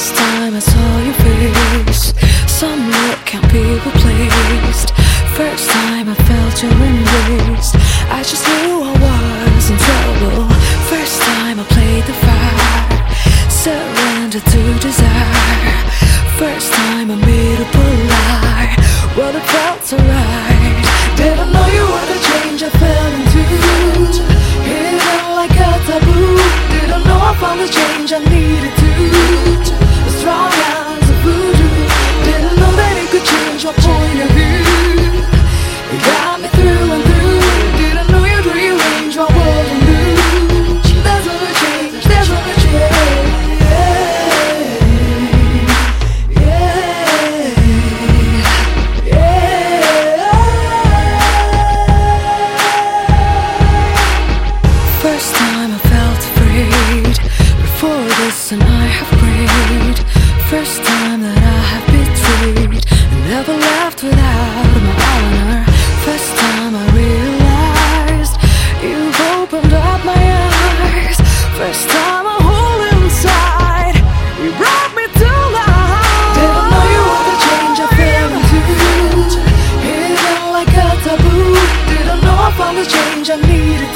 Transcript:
First time I saw your face, some look can't be replaced. First time I felt your embrace, I just knew I was in trouble. First time I played the fire, surrendered to desire. First time I made up a lie, well it felt so right. Didn't know you were the change I fell into, hidden like a taboo. Didn't know I found the change I needed to, as strong as a voodoo. Didn't know that it could change my point of view. It got me through and through. Didn't know you'd rearrange my world anew. There's no change, there's no change. First time I felt afraid, before this and I have prayed. First time that I have betrayed, and never left without my honor. First time I realized you've opened up my eyes. First time I hold inside, you brought me to life. Didn't know you were the change I fell into, hidden like a taboo. Didn't know I found the change I needed